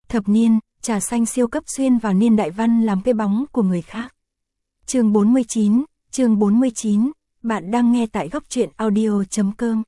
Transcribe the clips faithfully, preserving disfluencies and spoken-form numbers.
Thập niên, trà xanh siêu cấp xuyên vào niên đại văn làm cái bóng của người khác. Chương bốn mươi chín, chương bốn mươi chín, bạn đang nghe tại góc truyện audio chấm com.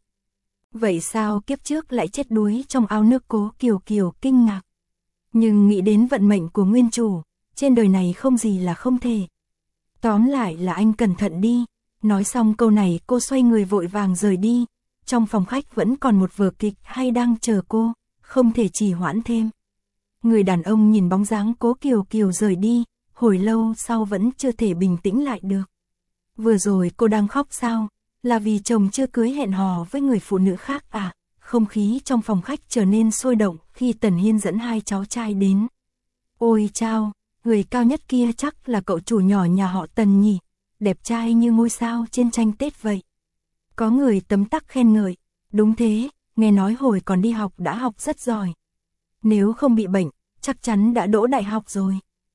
Vậy sao kiếp trước lại chết đuối trong ao nước? Cố Kiều Kiều kinh ngạc. Nhưng nghĩ đến vận mệnh của nguyên chủ, trên đời này không gì là không thể. Tóm lại là anh cẩn thận đi. Nói xong câu này cô xoay người vội vàng rời đi. Trong phòng khách vẫn còn một vở kịch hay đang chờ cô, không thể trì hoãn thêm. Người đàn ông nhìn bóng dáng Cố Kiều Kiều rời đi, hồi lâu sau vẫn chưa thể bình tĩnh lại được. Vừa rồi cô đang khóc sao? Là vì chồng chưa cưới hẹn hò với người phụ nữ khác à? Không khí trong phòng khách trở nên sôi động khi Tần Hiên dẫn hai cháu trai đến. Ôi chao, người cao nhất kia chắc là cậu chủ nhỏ nhà họ Tần nhỉ? Đẹp trai như ngôi sao trên tranh Tết vậy. Có người tấm tắc khen ngợi. Đúng thế, nghe nói hồi còn đi học đã học rất giỏi. Nếu không bị bệnh, chắc chắn đã đỗ đại học rồi.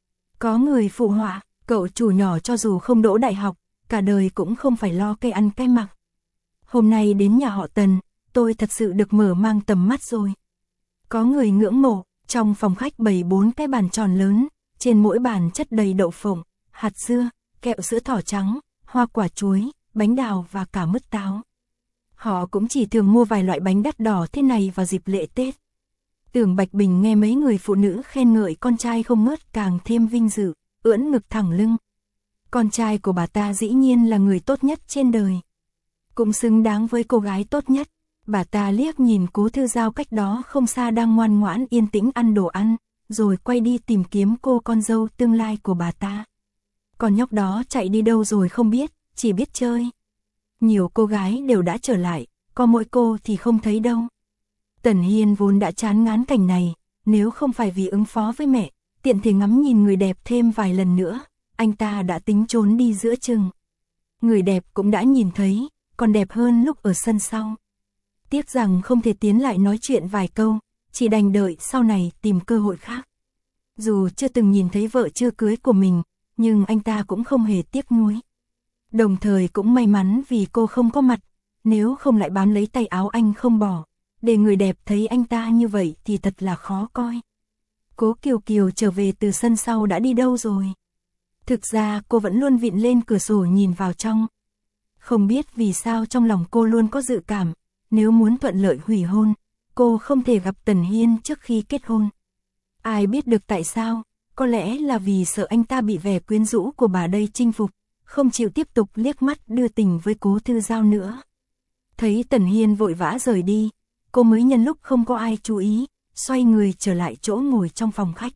Có người phụ họa, cậu chủ nhỏ cho dù không đỗ đại học, cả đời cũng không phải lo cây ăn cái mặc. Hôm nay đến nhà họ Tần, tôi thật sự được mở mang tầm mắt rồi. Có người ngưỡng mộ, trong phòng khách bày bốn cái bàn tròn lớn, trên mỗi bàn chất đầy đậu phộng, hạt dưa, kẹo sữa thỏ trắng, hoa quả chuối, bánh đào và cả mứt táo. Họ cũng chỉ thường mua vài loại bánh đắt đỏ thế này vào dịp lễ Tết. Tưởng Bạch Bình nghe mấy người phụ nữ khen ngợi con trai không ngớt càng thêm vinh dự, ưỡn ngực thẳng lưng. Con trai của bà ta dĩ nhiên là người tốt nhất trên đời. Cũng xứng đáng với cô gái tốt nhất. Bà ta liếc nhìn Cố Thư Giao cách đó không xa đang ngoan ngoãn yên tĩnh ăn đồ ăn, rồi quay đi tìm kiếm cô con dâu tương lai của bà ta. Con nhóc đó chạy đi đâu rồi không biết, chỉ biết chơi. Nhiều cô gái đều đã trở lại, có mỗi cô thì không thấy đâu. Tần Hiên vốn đã chán ngán cảnh này, nếu không phải vì ứng phó với mẹ, tiện thể ngắm nhìn người đẹp thêm vài lần nữa, anh ta đã tính trốn đi giữa chừng. Người đẹp cũng đã nhìn thấy, còn đẹp hơn lúc ở sân sau. Tiếc rằng không thể tiến lại nói chuyện vài câu, chỉ đành đợi sau này tìm cơ hội khác. Dù chưa từng nhìn thấy vợ chưa cưới của mình, nhưng anh ta cũng không hề tiếc nuối. Đồng thời cũng may mắn vì cô không có mặt, nếu không lại bám lấy tay áo anh không bỏ. Để người đẹp thấy anh ta như vậy thì thật là khó coi. Cố Kiều Kiều trở về từ sân sau đã đi đâu rồi? Thực ra cô vẫn luôn vịn lên cửa sổ nhìn vào trong. Không biết vì sao trong lòng cô luôn có dự cảm, nếu muốn thuận lợi hủy hôn, cô không thể gặp Tần Hiên trước khi kết hôn. Ai biết được tại sao, có lẽ là vì sợ anh ta bị vẻ quyến rũ của bà đây chinh phục, không chịu tiếp tục liếc mắt đưa tình với Cố Thư Giao nữa. Thấy Tần Hiên vội vã rời đi, cô mới nhân lúc không có ai chú ý, xoay người trở lại chỗ ngồi trong phòng khách.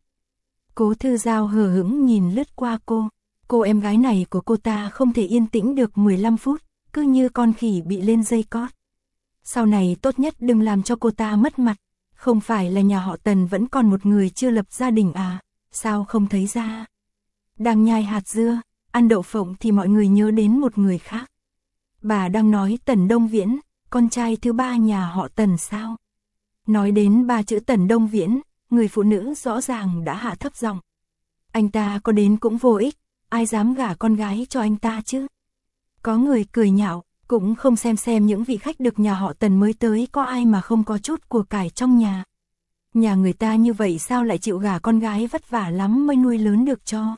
Cố Thư Giao hờ hững nhìn lướt qua cô, cô em gái này của cô ta không thể yên tĩnh được mười lăm phút, cứ như con khỉ bị lên dây cót. Sau này tốt nhất đừng làm cho cô ta mất mặt, không phải là nhà họ Tần vẫn còn một người chưa lập gia đình à, sao không thấy ra. Đang nhai hạt dưa, ăn đậu phộng thì mọi người nhớ đến một người khác. Bà đang nói Tần Đông Viễn, con trai thứ ba nhà họ Tần sao? Nói đến ba chữ Tần Đông Viễn, người phụ nữ rõ ràng đã hạ thấp giọng. Anh ta có đến cũng vô ích, ai dám gả con gái cho anh ta chứ? Có người cười nhạo, cũng không xem xem những vị khách được nhà họ Tần mới tới có ai mà không có chút của cải trong nhà. Nhà người ta như vậy sao lại chịu gả con gái vất vả lắm mới nuôi lớn được cho?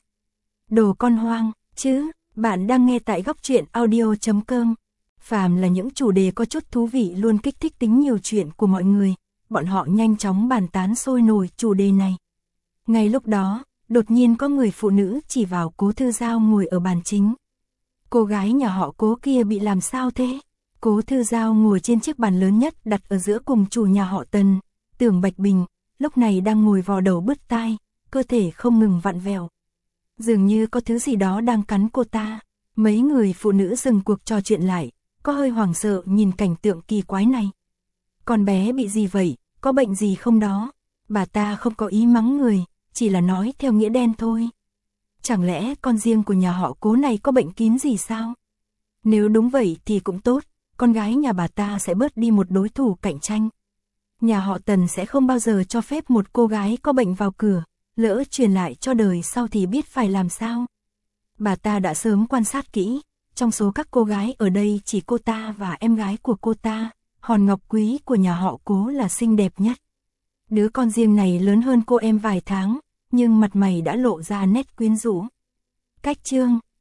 Đồ con hoang, chứ, bạn đang nghe tại góc truyện audio chấm com. Phàm là những chủ đề có chút thú vị luôn kích thích tính nhiều chuyện của mọi người, bọn họ nhanh chóng bàn tán sôi nổi chủ đề này. Ngay lúc đó, đột nhiên có người phụ nữ chỉ vào Cố Thư Giao ngồi ở bàn chính. Cô gái nhà họ Cố kia bị làm sao thế? Cố Thư Giao ngồi trên chiếc bàn lớn nhất đặt ở giữa cùng chủ nhà họ Tần, Tưởng Bạch Bình, lúc này đang ngồi vò đầu bứt tai, cơ thể không ngừng vặn vẹo. Dường như có thứ gì đó đang cắn cô ta. Mấy người phụ nữ dừng cuộc trò chuyện lại, có hơi hoảng sợ nhìn cảnh tượng kỳ quái này. Con bé bị gì vậy, có bệnh gì không đó? Bà ta không có ý mắng người, chỉ là nói theo nghĩa đen thôi. Chẳng lẽ con riêng của nhà họ Cố này có bệnh kín gì sao? Nếu đúng vậy thì cũng tốt, con gái nhà bà ta sẽ bớt đi một đối thủ cạnh tranh. Nhà họ Tần sẽ không bao giờ cho phép một cô gái có bệnh vào cửa, lỡ truyền lại cho đời sau thì biết phải làm sao. Bà ta đã sớm quan sát kỹ, trong số các cô gái ở đây chỉ cô ta và em gái của cô ta, hòn ngọc quý của nhà họ Cố là xinh đẹp nhất. Đứa con riêng này lớn hơn cô em vài tháng, nhưng mặt mày đã lộ ra nét quyến rũ. Cách chương